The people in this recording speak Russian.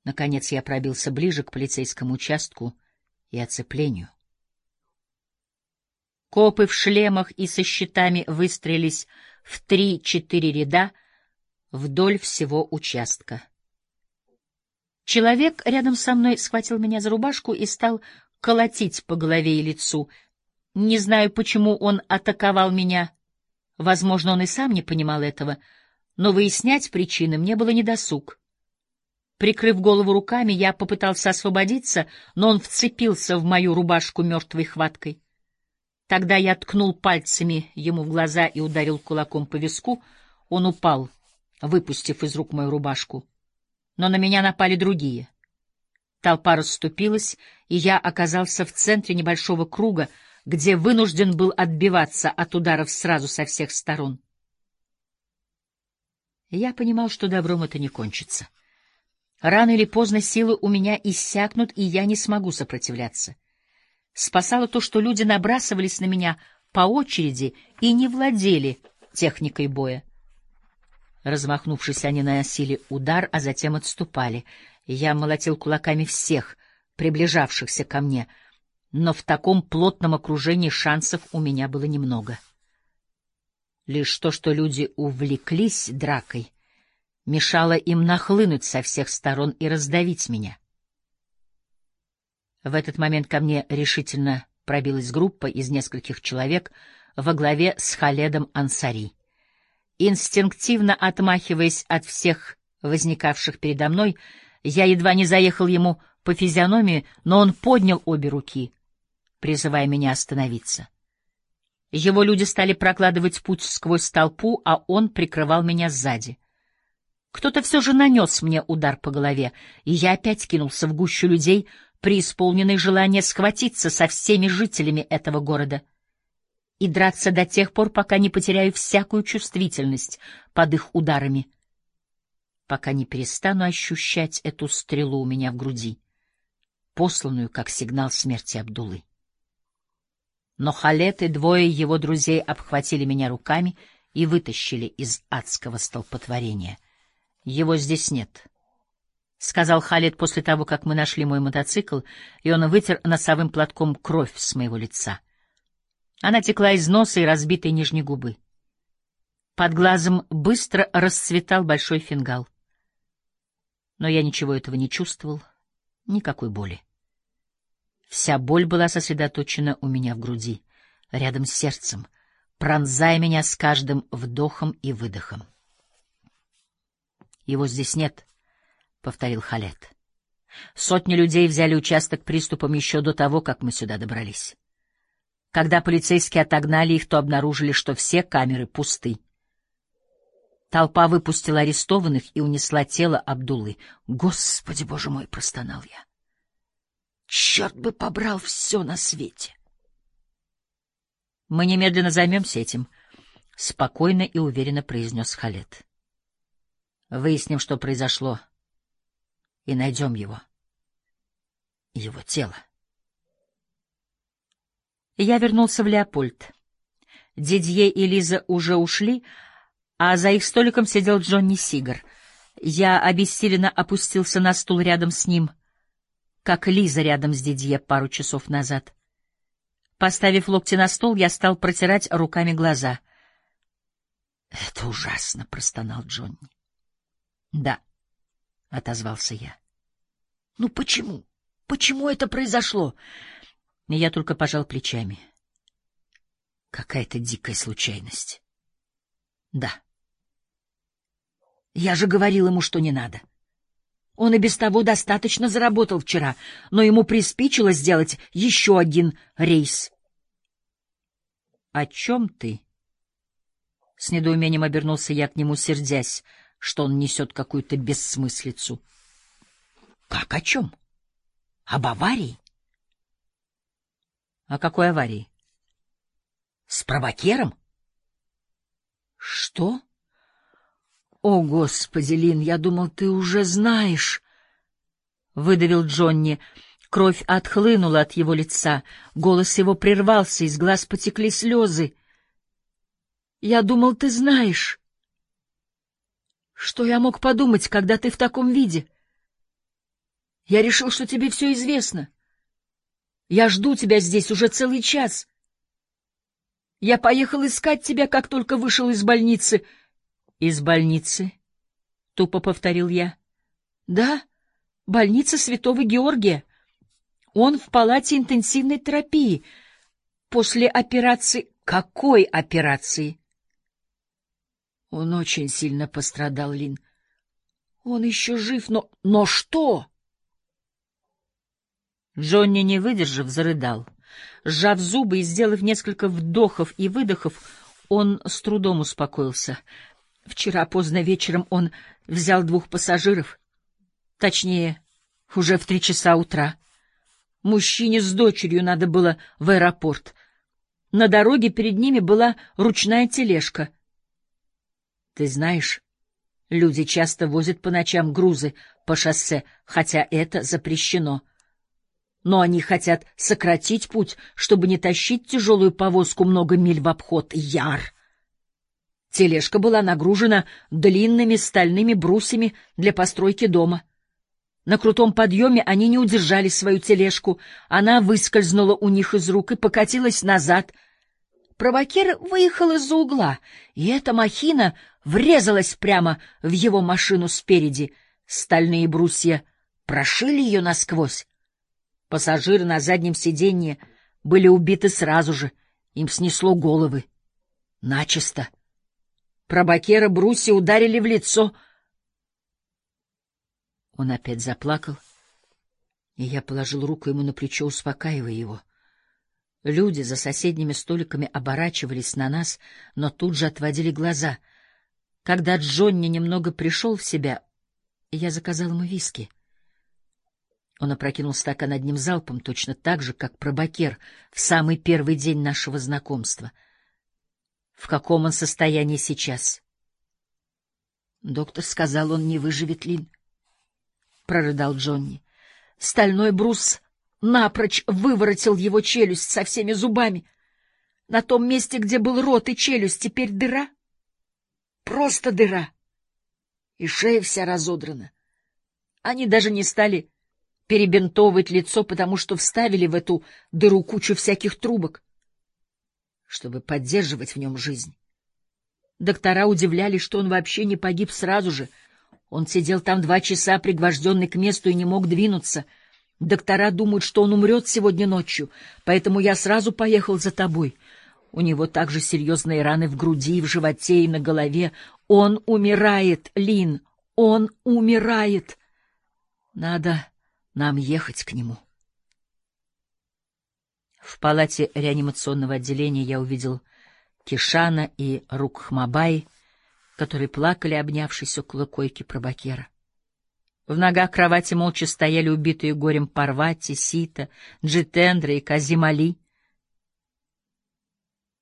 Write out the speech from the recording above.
Наконец я пробился ближе к полицейскому участку и оцеплению. Копы в шлемах и со щитами выстроились в 3-4 ряда вдоль всего участка. Человек рядом со мной схватил меня за рубашку и стал колотить по голове и лицу. Не знаю, почему он атаковал меня. Возможно, он и сам не понимал этого, но выяснять причины мне было недосуг. Прикрыв голову руками, я попытался освободиться, но он вцепился в мою рубашку мертвой хваткой. Тогда я ткнул пальцами ему в глаза и ударил кулаком по виску. Он упал, выпустив из рук мою рубашку. Но на меня напали другие. Толпа расступилась, и я оказался в центре небольшого круга, где вынужден был отбиваться от ударов сразу со всех сторон. Я понимал, что добром это не кончится. Рано или поздно силы у меня иссякнут, и я не смогу сопротивляться. Спасало то, что люди набрасывались на меня по очереди и не владели техникой боя. Размахнувшись, они наносили удар, а затем отступали. Я молотил кулаками всех, приближавшихся ко мне, но в таком плотном окружении шансов у меня было немного. Лишь то, что люди увлеклись дракой, мешало им нахлынуть со всех сторон и раздавить меня. В этот момент ко мне решительно пробилась группа из нескольких человек во главе с Халедом Ансари. Инстинктивно отмахиваясь от всех возникавших передо мной, я едва не заехал ему по физиономии, но он поднял обе руки, призывая меня остановиться. Его люди стали прокладывать путь сквозь толпу, а он прикрывал меня сзади. Кто-то все же нанес мне удар по голове, и я опять кинулся в гущу людей, преисполненный желания схватиться со всеми жителями этого города и драться до тех пор, пока не потеряю всякую чувствительность под их ударами, пока не перестану ощущать эту стрелу у меня в груди, посланную как сигнал смерти Абдуллы. Но Халед и двое его друзей обхватили меня руками и вытащили из адского столпотворения. «Его здесь нет», — сказал Халед после того, как мы нашли мой мотоцикл, и он вытер носовым платком кровь с моего лица. Она текла из носа и разбитой нижней губы. Под глазом быстро расцветал большой фингал. Но я ничего этого не чувствовал, никакой боли. Вся боль была сосредоточена у меня в груди, рядом с сердцем, пронзая меня с каждым вдохом и выдохом. «Его здесь нет», — повторил Халед. «Сотни людей взяли участок приступом еще до того, как мы сюда добрались. Когда полицейские отогнали их, то обнаружили, что все камеры пусты. Толпа выпустила арестованных и унесла тело Абдуллы. Господи, Боже мой!» — простонал я. «Черт бы побрал все на свете!» «Мы немедленно займемся этим», — спокойно и уверенно произнес Халед. «Выясним, что произошло, и найдем его тело». Я вернулся в Леопольд. Дидье и Лиза уже ушли, а за их столиком сидел Джонни Сигар. Я обессиленно опустился на стул рядом с ним, как Лиза рядом с Дидье пару часов назад. Поставив локти на стол, я стал протирать руками глаза. «Это ужасно», — простонал Джонни. «Да», — отозвался я. «Ну почему? Почему это произошло?» Я только пожал плечами. «Какая-то дикая случайность». «Да». «Я же говорил ему, что не надо. Он и без того достаточно заработал вчера, но ему приспичило сделать еще один рейс». «О чем ты?» С недоумением обернулся я к нему, сердясь, что он несет какую-то бессмыслицу. «Как о чем? Об аварии?» «О какой аварии?» «С провокером?» «Что?» «О, Господи, Лин, я думал, ты уже знаешь!» — выдавил Джонни. Кровь отхлынула от его лица, голос его прервался, из глаз потекли слезы. «Я думал, ты знаешь. Что я мог подумать, когда ты в таком виде? Я решил, что тебе все известно. Я жду тебя здесь уже целый час. Я поехал искать тебя, как только вышел из больницы. — Из больницы? — тупо повторил я. — Да, больница Святого Георгия. Он в палате интенсивной терапии. После операции... — Какой операции? — Он очень сильно пострадал, Лин. Он еще жив, но... Но что? Джонни, не выдержав, зарыдал. Сжав зубы и сделав несколько вдохов и выдохов, он с трудом успокоился. Вчера поздно вечером он взял 2 пассажиров. Точнее, уже в 3 часа утра. Мужчине с дочерью надо было в аэропорт. На дороге перед ними была ручная тележка. Ты знаешь, люди часто возят по ночам грузы по шоссе, хотя это запрещено. Но они хотят сократить путь, чтобы не тащить тяжелую повозку много миль в обход Яр. Тележка была нагружена длинными стальными брусьями для постройки дома. На крутом подъеме они не удержали свою тележку, она выскользнула у них из рук и покатилась назад. Пробакер выехал из-за угла, и эта махина врезалась прямо в его машину спереди. Стальные брусья прошили ее насквозь. Пассажиры на заднем сиденье были убиты сразу же, им снесло головы. Начисто. Пробакера брусья ударили в лицо. Он опять заплакал, и я положил руку ему на плечо, успокаивая его. Люди за соседними столиками оборачивались на нас, но тут же отводили глаза. Когда Джонни немного пришел в себя, я заказал ему виски. Он опрокинул стакан одним залпом, точно так же, как пробакер в самый первый день нашего знакомства. В каком он состоянии сейчас? Доктор сказал, он не выживет, Лин. — прорыдал Джонни. Стальной брус напрочь выворотил его челюсть со всеми зубами. На том месте, где был рот и челюсть, теперь дыра. Просто дыра. И шея вся разодрана. Они даже не стали перебинтовывать лицо, потому что вставили в эту дыру кучу всяких трубок, чтобы поддерживать в нем жизнь. Доктора удивлялись, что он вообще не погиб сразу же. Он сидел там 2 часа, пригвожденный к месту, и не мог двинуться. Доктора думают, что он умрет сегодня ночью, поэтому я сразу поехал за тобой. У него также серьезные раны в груди, в животе и на голове. Он умирает, Лин, он умирает. Надо нам ехать к нему. В палате реанимационного отделения я увидел Кишана и Рукхмабай, которые плакали, обнявшись около койки пробакера. В ногах кровати молча стояли убитые горем Парвати, Сита, Джитендра и Казим Али.